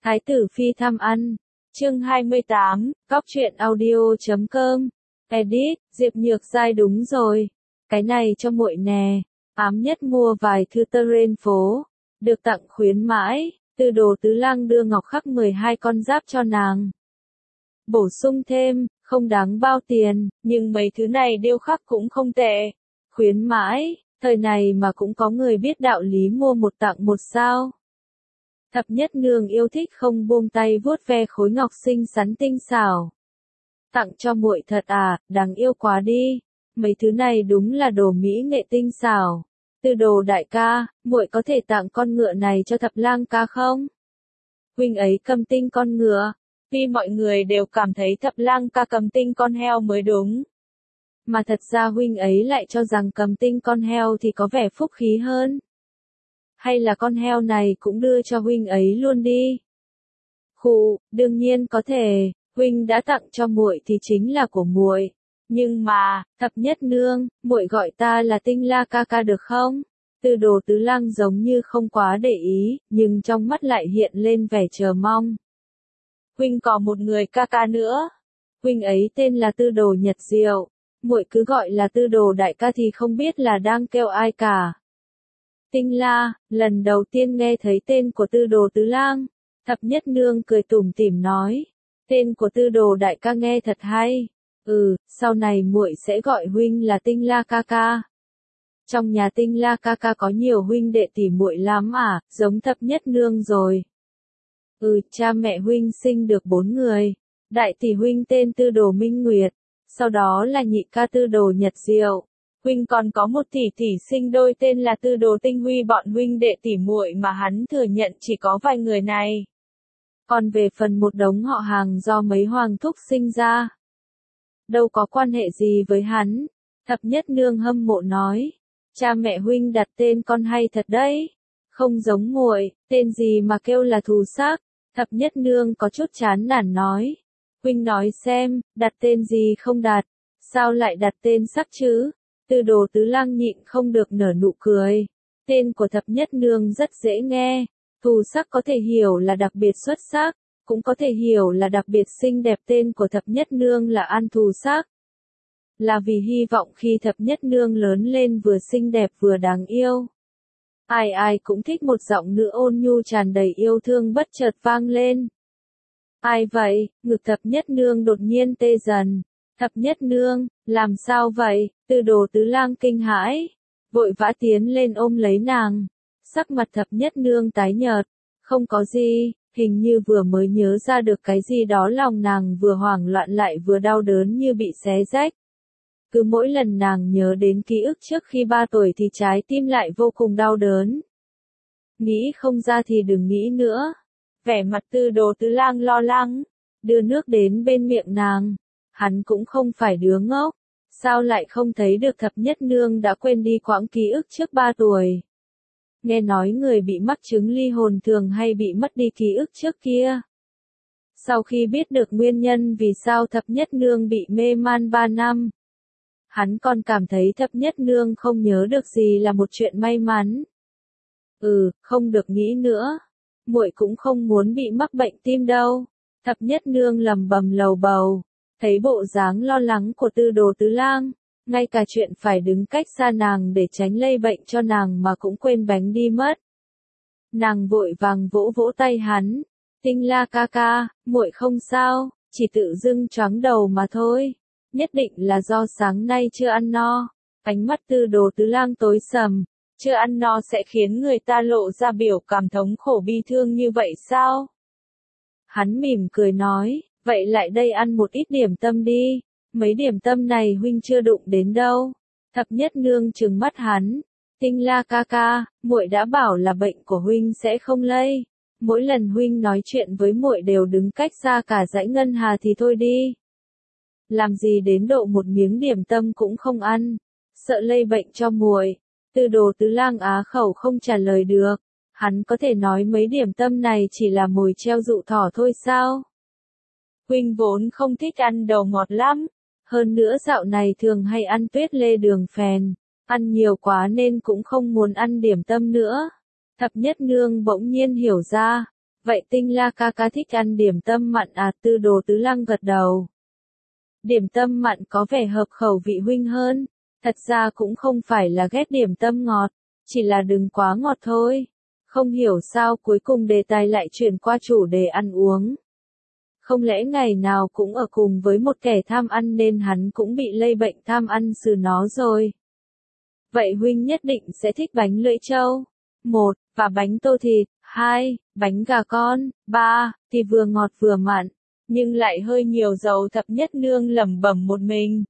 Thái tử phi thăm ăn. Chương 28, Cóc truyện audio.com. Edit, Diệp Nhược Giai đúng rồi. Cái này cho muội nè. Ám nhất mua vài thư tơ trên phố. Được tặng khuyến mãi. Từ Đồ Tứ Lang đưa ngọc khắc 12 con giáp cho nàng. Bổ sung thêm, không đáng bao tiền, nhưng mấy thứ này điêu khắc cũng không tệ. Khuyến mãi, thời này mà cũng có người biết đạo lý mua một tặng một sao. Thập nhất nương yêu thích không buông tay vuốt ve khối ngọc xinh xắn tinh xảo. Tặng cho muội thật à, đáng yêu quá đi. Mấy thứ này đúng là đồ mỹ nghệ tinh xảo. Từ Đồ đại ca, muội có thể tặng con ngựa này cho Thập Lang ca không? Huynh ấy cầm tinh con ngựa. Vì mọi người đều cảm thấy Thập Lang ca cầm tinh con heo mới đúng. Mà thật ra huynh ấy lại cho rằng cầm tinh con heo thì có vẻ phúc khí hơn. Hay là con heo này cũng đưa cho huynh ấy luôn đi. Khụ, đương nhiên có thể, huynh đã tặng cho muội thì chính là của muội. Nhưng mà, Thập nhất nương, muội gọi ta là Tinh La ca ca được không? Từ Đồ Tứ Lang giống như không quá để ý, nhưng trong mắt lại hiện lên vẻ chờ mong. Huynh có một người ca ca nữa. Huynh ấy tên là Tư Đồ Nhật Diệu. Muội cứ gọi là Tư Đồ đại ca thì không biết là đang kêu ai cả. Tinh La, lần đầu tiên nghe thấy tên của Tư Đồ Tứ Lang. Thập nhất nương cười tủm tỉm nói. Tên của Tư Đồ đại ca nghe thật hay. Sau này muội sẽ gọi huynh là Tinh La ca ca. Trong nhà Tinh La ca ca có nhiều huynh đệ tỷ muội lắm à, giống thập nhất nương rồi. Cha mẹ huynh sinh được 4 người. Đại tỷ huynh tên Tư Đồ Minh Nguyệt, sau đó là nhị ca Tư Đồ Nhật Diệu. Huynh còn có một tỷ tỷ sinh đôi tên là Tư Đồ Tinh Huy, bọn huynh đệ tỷ muội mà hắn thừa nhận chỉ có vài người này. Còn về phần một đống họ hàng do mấy hoàng thúc sinh ra, đâu có quan hệ gì với hắn. Thập nhất nương hâm mộ nói, cha mẹ huynh đặt tên con hay thật đấy. Không giống muội, tên gì mà kêu là thù sắc. Thập nhất nương có chút chán nản nói. Huynh nói xem, đặt tên gì không đặt, sao lại đặt tên sắc chứ? Từ Đồ Tứ Lang nhịn không được nở nụ cười. Tên của thập nhất nương rất dễ nghe. Thù sắc có thể hiểu là đặc biệt xuất sắc, cũng có thể hiểu là đặc biệt xinh đẹp. Tên của thập nhất nương là An Thù Sắc. Là vì hy vọng khi thập nhất nương lớn lên vừa xinh đẹp vừa đáng yêu. Ai ai cũng thích một giọng nữ ôn nhu tràn đầy yêu thương bất chợt vang lên. Ai vậy? Ngực thập nhất nương đột nhiên tê dần. Thập nhất nương, làm sao vậy? Từ Đồ Tứ Lang kinh hãi, vội vã tiến lên ôm lấy nàng. Sắc mặt thập nhất nương tái nhợt. Không có gì, hình như vừa mới nhớ ra được cái gì đó, lòng nàng vừa hoảng loạn lại vừa đau đớn như bị xé rách. Cứ mỗi lần nàng nhớ đến ký ức trước khi 3 tuổi thì trái tim lại vô cùng đau đớn. Nghĩ không ra thì đừng nghĩ nữa. Vẻ mặt Tư Đồ Tứ Lang lo lắng, đưa nước đến bên miệng nàng. Hắn cũng không phải đứa ngốc, sao lại không thấy được thập nhất nương đã quên đi quãng ký ức trước 3 tuổi. Nghe nói người bị mắc chứng ly hồn thường hay bị mất đi ký ức trước kia. Sau khi biết được nguyên nhân vì sao thập nhất nương bị mê man 3 năm, hắn còn cảm thấy thập nhất nương không nhớ được gì là một chuyện may mắn. Không được nghĩ nữa. Muội cũng không muốn bị mắc bệnh tim đâu. Thập nhất nương lầm bầm lầu bầu. Thấy bộ dáng lo lắng của Tư Đồ Tứ Lang, ngay cả chuyện phải đứng cách xa nàng để tránh lây bệnh cho nàng mà cũng quên bánh đi mất. Nàng vội vàng vỗ vỗ tay hắn. Tinh La ca ca, muội không sao, chỉ tự dưng choáng đầu mà thôi. Nhất định là do sáng nay chưa ăn no. Ánh mắt Tư Đồ Tứ Lang tối sầm. Chưa ăn no sẽ khiến người ta lộ ra biểu cảm thống khổ bi thương như vậy sao? Hắn mỉm cười nói, vậy lại đây ăn một ít điểm tâm đi. Mấy điểm tâm này huynh chưa đụng đến đâu. Thập nhất nương trừng mắt hắn. Tinh La ca ca, muội đã bảo là bệnh của huynh sẽ không lây. Mỗi lần huynh nói chuyện với muội đều đứng cách xa cả dãy ngân hà thì thôi đi. Làm gì đến độ một miếng điểm tâm cũng không ăn, sợ lây bệnh cho muội. Từ Đồ Tứ Lang á khẩu không trả lời được. Hắn có thể nói mấy điểm tâm này chỉ là mồi treo dụ thỏ thôi sao? Huynh vốn không thích ăn đồ ngọt lắm. Hơn nữa dạo này thường hay ăn tuyết lê đường phèn. Ăn nhiều quá nên cũng không muốn ăn điểm tâm nữa. Thập nhất nương bỗng nhiên hiểu ra. Vậy Tinh La ca ca thích ăn điểm tâm mặn à? Tư Đồ Tứ Lăng gật đầu. Điểm tâm mặn có vẻ hợp khẩu vị huynh hơn. Thật ra cũng không phải là ghét điểm tâm ngọt, chỉ là đừng quá ngọt thôi. Không hiểu sao cuối cùng đề tài lại chuyển qua chủ đề ăn uống. Không lẽ ngày nào cũng ở cùng với một kẻ tham ăn nên hắn cũng bị lây bệnh tham ăn từ nó rồi. Vậy huynh nhất định sẽ thích bánh lưỡi trâu. 1. Và bánh tô thịt. 2. Bánh gà con. 3. Thì vừa ngọt vừa mặn, nhưng lại hơi nhiều dầu. Thập Nhất Nương lẩm bẩm một mình.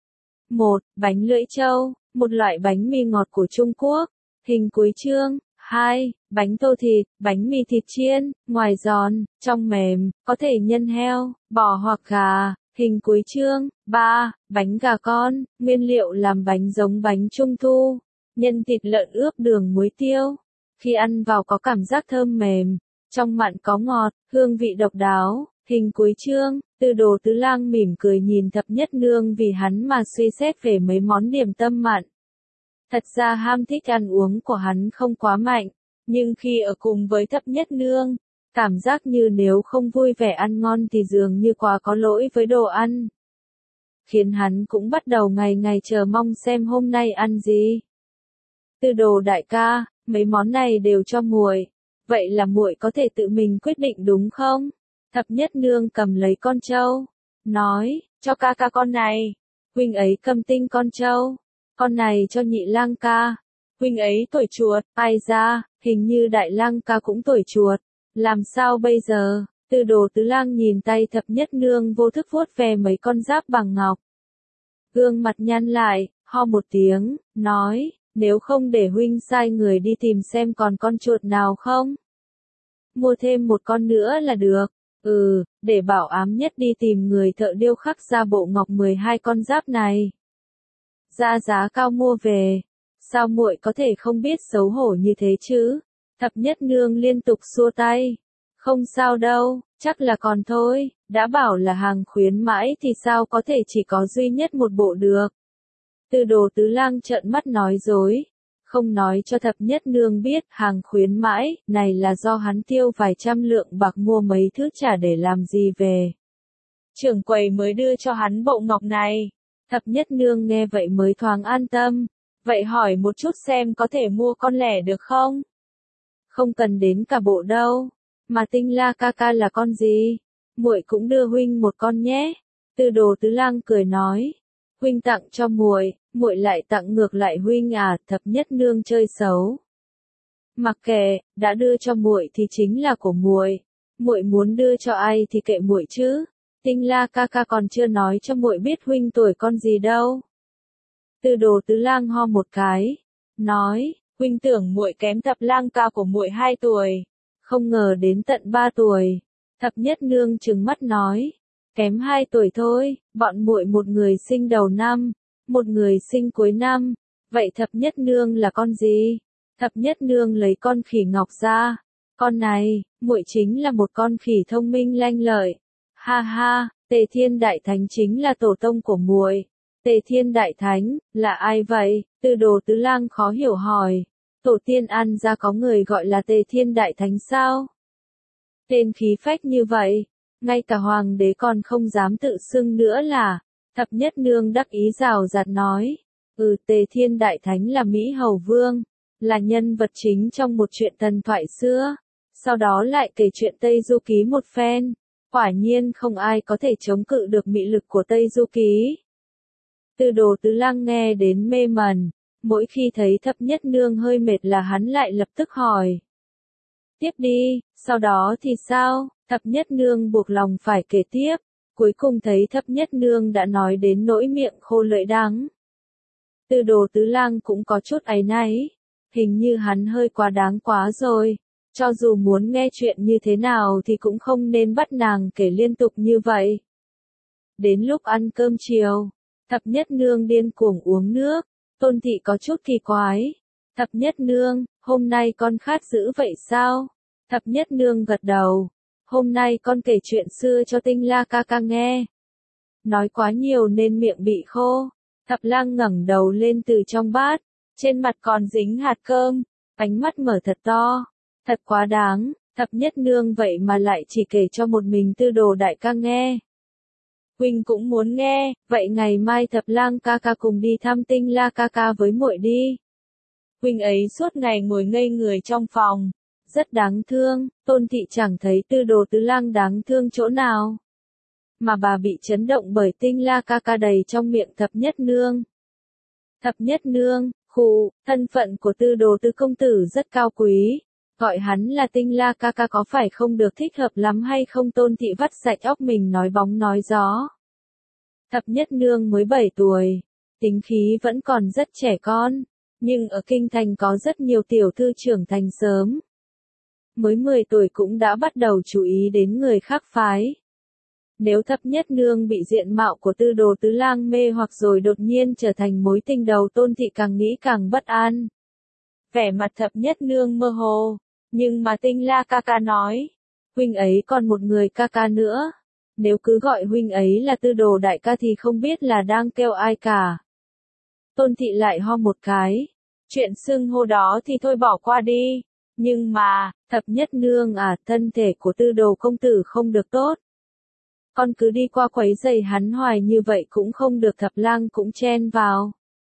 1. Bánh lưỡi trâu, một loại bánh mì ngọt của Trung Quốc. Hình cuối chương. 2. Bánh tô thịt, bánh mì thịt chiên, ngoài giòn, trong mềm, có thể nhân heo, bò hoặc gà. Hình cuối chương. 3. Bánh gà con, nguyên liệu làm bánh giống bánh trung thu. Nhân thịt lợn ướp đường muối tiêu. Khi ăn vào có cảm giác thơm mềm, trong mặn có ngọt, hương vị độc đáo. Hình cuối chương. Tư Đồ Tứ Lang mỉm cười nhìn Thập Nhất Nương vì hắn mà suy xét về mấy món điểm tâm mặn. Thật ra ham thích ăn uống của hắn không quá mạnh, nhưng khi ở cùng với Thập Nhất Nương, cảm giác như nếu không vui vẻ ăn ngon thì dường như quá có lỗi với đồ ăn. Khiến hắn cũng bắt đầu ngày ngày chờ mong xem hôm nay ăn gì. Tư Đồ đại ca, mấy món này đều cho muội, vậy là muội có thể tự mình quyết định đúng không? Thập Nhất Nương cầm lấy con trâu, nói, cho ca ca con này, huynh ấy cầm tinh con trâu, con này cho Nhị Lang ca, huynh ấy thổi chuột. Ai ra, hình như Đại Lang ca cũng thổi chuột, làm sao bây giờ? Tư Đồ Tứ Lang nhìn tay Thập Nhất Nương vô thức vuốt về mấy con giáp bằng ngọc. Gương mặt nhăn lại, ho một tiếng, nói, nếu không để huynh sai người đi tìm xem còn con chuột nào không? Mua thêm một con nữa là được. Để bảo ám nhất đi tìm người thợ điêu khắc ra bộ ngọc 12 con giáp này. Ra giá cao mua về. Sao muội có thể không biết xấu hổ như thế chứ? Thập Nhất Nương liên tục xua tay. Không sao đâu, chắc là còn thôi, đã bảo là hàng khuyến mãi thì sao có thể chỉ có duy nhất một bộ được. Tư Đồ Tứ Lang trợn mắt nói dối. Không nói cho Thập Nhất Nương biết hàng khuyến mãi, này là do hắn tiêu vài trăm lượng bạc mua mấy thứ chả để làm gì về. Trưởng quầy mới đưa cho hắn bộ ngọc này. Thập Nhất Nương nghe vậy mới thoáng an tâm. Vậy hỏi một chút xem có thể mua con lẻ được không? Không cần đến cả bộ đâu. Mà Tinh La ca ca là con gì? Muội cũng đưa huynh một con nhé. Tư Đồ Tứ Lang cười nói. Huynh tặng cho muội, muội lại tặng ngược lại huynh à? Thập Nhất Nương chơi xấu. Mặc kệ, đã đưa cho muội thì chính là của muội. Muội muốn đưa cho ai thì kệ muội chứ. Tinh La ca ca còn chưa nói cho muội biết huynh tuổi con gì đâu. Tư Đồ Tứ Lang ho một cái, nói, huynh tưởng muội kém Thập Lang ca của muội 2 tuổi, không ngờ đến tận 3 tuổi. Thập Nhất Nương trừng mắt nói, kém 2 tuổi thôi, bọn muội một người sinh đầu năm, một người sinh cuối năm, vậy Thập Nhất Nương là con gì? Thập Nhất Nương lấy con khỉ ngọc ra, con này, muội chính là một con khỉ thông minh lanh lợi. Ha ha, Tề Thiên Đại Thánh chính là tổ tông của muội. Tề Thiên Đại Thánh, là ai vậy? Tư Đồ Tứ Lang khó hiểu hỏi. Tổ tiên An gia có người gọi là Tề Thiên Đại Thánh sao? Tên khí phách như vậy, ngay cả hoàng đế còn không dám tự xưng nữa là. Thập Nhất Nương đắc ý rào rạt nói. Tề Thiên Đại Thánh là Mỹ Hầu Vương, là nhân vật chính trong một chuyện thần thoại xưa. Sau đó lại kể chuyện Tây Du Ký một phen. Quả nhiên không ai có thể chống cự được mị lực của Tây Du Ký. Tư Đồ Tứ Lang nghe đến mê mẩn, mỗi khi thấy Thập Nhất Nương hơi mệt là hắn lại lập tức hỏi. Tiếp đi, sau đó thì sao? Thập Nhất Nương buộc lòng phải kể tiếp, cuối cùng thấy Thập Nhất Nương đã nói đến nỗi miệng khô lưỡi đắng. Tư Đồ Tứ Lang cũng có chút áy náy, hình như hắn hơi quá đáng quá rồi, cho dù muốn nghe chuyện như thế nào thì cũng không nên bắt nàng kể liên tục như vậy. Đến lúc ăn cơm chiều, Thập Nhất Nương điên cuồng uống nước, Tôn Thị có chút kỳ quái. Thập Nhất Nương, hôm nay con khát dữ vậy sao? Thập Nhất Nương gật đầu. Hôm nay con kể chuyện xưa cho Tinh La ca ca nghe. Nói quá nhiều nên miệng bị khô. Thập Lang ngẩng đầu lên từ trong bát, trên mặt còn dính hạt cơm, ánh mắt mở thật to. Thật quá đáng, Thập nhất nương vậy mà lại chỉ kể cho một mình Tư Đồ đại ca nghe. Huynh cũng muốn nghe, vậy ngày mai Thập Lang ca ca cùng đi thăm Tinh La ca ca với muội đi. Huynh ấy suốt ngày ngồi ngây người trong phòng, rất đáng thương, Tôn thị chẳng thấy Tư Đồ Tứ Lang đáng thương chỗ nào. Mà bà bị chấn động bởi Tinh La ca ca đầy trong miệng Thập nhất nương. Thập nhất nương, thân phận của Tư Đồ Tứ công tử rất cao quý. Gọi hắn là Tinh La ca ca có phải không được thích hợp lắm hay không? Tôn thị vắt sạch óc mình nói bóng nói gió. Thập nhất nương mới 7 tuổi, tính khí vẫn còn rất trẻ con, nhưng ở kinh thành có rất nhiều tiểu thư trưởng thành sớm. Mới 10 tuổi cũng đã bắt đầu chú ý đến người khác phái. Nếu thập nhất nương bị diện mạo của Tư Đồ Tứ Lang mê hoặc rồi đột nhiên trở thành mối tình đầu, Tôn thị càng nghĩ càng bất an. Vẻ mặt thập nhất nương mơ hồ, nhưng mà Tinh La ca ca nói, huynh ấy còn một người ca ca nữa. Nếu cứ gọi huynh ấy là Tư Đồ đại ca thì không biết là đang kêu ai cả. Tôn thị lại ho một cái. Chuyện xưng hô đó thì thôi bỏ qua đi. Nhưng mà, thập nhất nương à, thân thể của Tư Đồ công tử không được tốt. Con cứ đi qua quấy rầy hắn hoài như vậy cũng không được. Thập Lang cũng chen vào.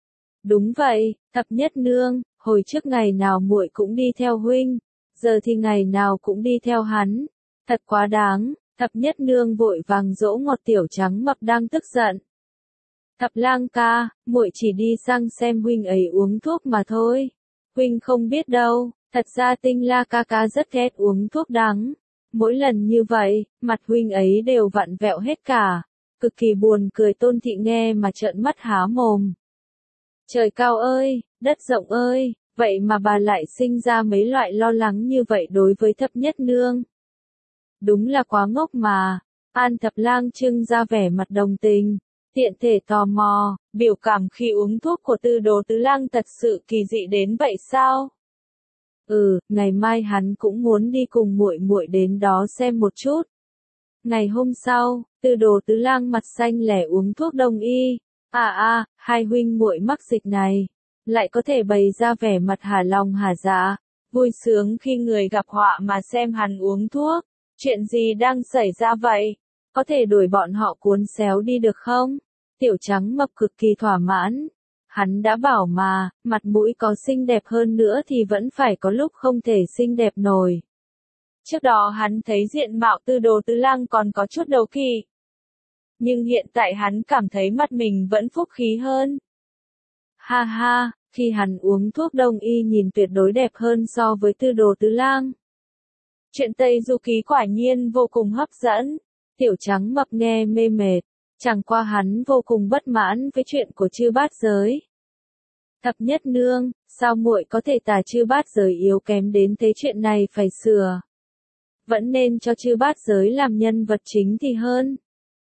Đúng vậy, thập nhất nương, hồi trước ngày nào muội cũng đi theo huynh, giờ thì ngày nào cũng đi theo hắn. Thật quá đáng. Thập nhất nương vội vàng dỗ ngọt tiểu trắng mập đang tức giận. Thập Lang ca, muội chỉ đi sang xem huynh ấy uống thuốc mà thôi. Huynh không biết đâu, thật ra Tinh La ca ca rất ghét uống thuốc đắng. Mỗi lần như vậy, mặt huynh ấy đều vặn vẹo hết cả. Cực kỳ buồn cười. Tôn thị nghe mà trợn mắt há mồm. Trời cao ơi, đất rộng ơi, vậy mà bà lại sinh ra mấy loại lo lắng như vậy đối với thập nhất nương. Đúng là quá ngốc mà. An Thập Lang trưng ra vẻ mặt đồng tình, tiện thể tò mò, biểu cảm khi uống thuốc của Tư Đồ Tứ Lang thật sự kỳ dị đến vậy sao? Ngày mai hắn cũng muốn đi cùng muội muội đến đó xem một chút. Ngày hôm sau, Tư Đồ Tứ Lang mặt xanh lẻ uống thuốc đông y. Hai huynh muội mắc dịch này, lại có thể bày ra vẻ mặt hả lòng hả dạ, vui sướng khi người gặp họa mà xem hắn uống thuốc. Chuyện gì đang xảy ra vậy? Có thể đuổi bọn họ cuốn xéo đi được không? Tiểu trắng mập cực kỳ thỏa mãn. Hắn đã bảo mà, mặt mũi có xinh đẹp hơn nữa thì vẫn phải có lúc không thể xinh đẹp nổi. Trước đó hắn thấy diện mạo Tư Đồ Tứ Lang còn có chút đấu kỵ. Nhưng hiện tại hắn cảm thấy mặt mình vẫn phúc khí hơn. Ha ha, khi hắn uống thuốc đông y nhìn tuyệt đối đẹp hơn so với Tư Đồ Tứ Lang. Chuyện Tây Du Ký quả nhiên vô cùng hấp dẫn. Tiểu trắng mập nghe mê mệt. Chẳng qua hắn vô cùng bất mãn với chuyện của Chư Bát Giới. Thập nhất nương, sao muội có thể tả Chư Bát Giới yếu kém đến thế? Chuyện này phải sửa. Vẫn nên cho Chư Bát Giới làm nhân vật chính thì hơn.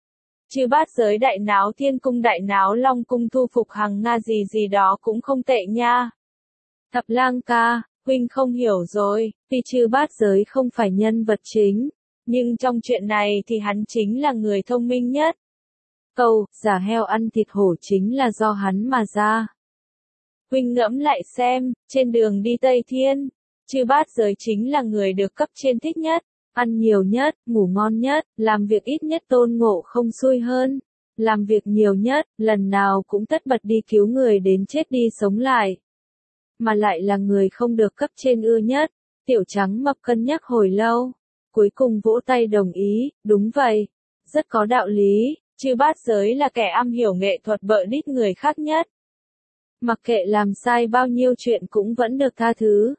Chư Bát Giới đại náo Thiên Cung, đại náo Long Cung, thu phục Hằng Nga gì gì đó cũng không tệ nha. Thập Lang ca, huynh không hiểu rồi, tuy Chư Bát Giới không phải nhân vật chính, nhưng trong chuyện này thì hắn chính là người thông minh nhất. Câu, giả heo ăn thịt hổ chính là do hắn mà ra. Huynh ngẫm lại xem, trên đường đi Tây Thiên, Chư Bát Giới chính là người được cấp trên thích nhất, ăn nhiều nhất, ngủ ngon nhất, làm việc ít nhất Tôn Ngộ Không xui hơn, làm việc nhiều nhất, lần nào cũng tất bật đi cứu người đến chết đi sống lại. Mà lại là người không được cấp trên ưa nhất. Tiểu trắng mập cân nhắc hồi lâu, cuối cùng vỗ tay đồng ý, đúng vậy, rất có đạo lý. Chư Bát Giới là kẻ am hiểu nghệ thuật bợ đít người khác nhất. Mặc kệ làm sai bao nhiêu chuyện cũng vẫn được tha thứ.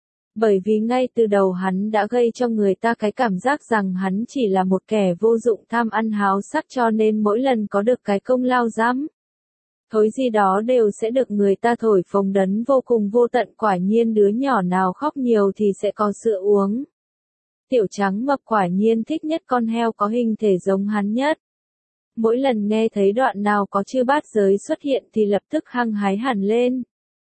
Bởi vì ngay từ đầu hắn đã gây cho người ta cái cảm giác rằng hắn chỉ là một kẻ vô dụng tham ăn háo sắc, cho nên mỗi lần có được cái công lao dám thối gì đó đều sẽ được người ta thổi phồng đấn vô cùng vô tận. Quả nhiên đứa nhỏ nào khóc nhiều thì sẽ có sữa uống. Tiểu trắng mập quả nhiên thích nhất con heo có hình thể giống hắn nhất. Mỗi lần nghe thấy đoạn nào có Chư Bát Giới xuất hiện thì lập tức hăng hái hẳn lên.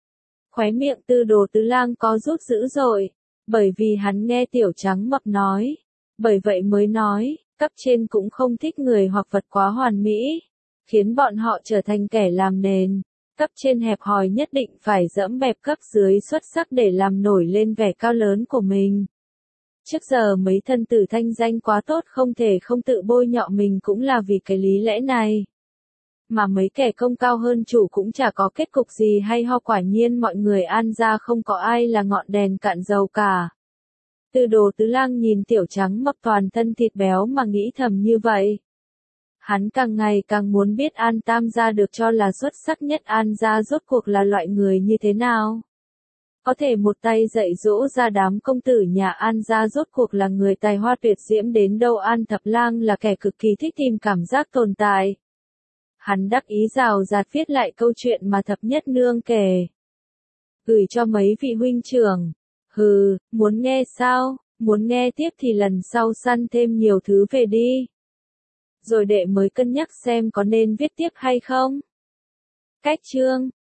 Khóe miệng Tư Đồ Tứ Lang có rút dữ dội, bởi vì hắn nghe tiểu trắng mập nói. Bởi vậy mới nói, cấp trên cũng không thích người hoặc vật quá hoàn mỹ, khiến bọn họ trở thành kẻ làm nền. Cấp trên hẹp hòi nhất định phải dẫm bẹp cấp dưới xuất sắc để làm nổi lên vẻ cao lớn của mình. Trước giờ mấy thân tử thanh danh quá tốt không thể không tự bôi nhọ mình cũng là vì cái lý lẽ này. Mà mấy kẻ công cao hơn chủ cũng chả có kết cục gì hay ho, quả nhiên mọi người An gia không có ai là ngọn đèn cạn dầu cả. Tư Đồ Tứ Lang nhìn Tiểu Trắng mập toàn thân thịt béo mà nghĩ thầm như vậy. Hắn càng ngày càng muốn biết An Tam gia được cho là xuất sắc nhất An gia rốt cuộc là loại người như thế nào. Có thể một tay dạy dỗ ra đám công tử nhà An gia rốt cuộc là người tài hoa tuyệt diễm đến đâu. An Thập Lang là kẻ cực kỳ thích tìm cảm giác tồn tại. Hắn đắc ý rào rạt viết lại câu chuyện mà Thập Nhất Nương kể. Gửi cho mấy vị huynh trưởng. Hừ, muốn nghe sao? Muốn nghe tiếp thì lần sau săn thêm nhiều thứ về đi. Rồi đệ mới cân nhắc xem có nên viết tiếp hay không. Cách chương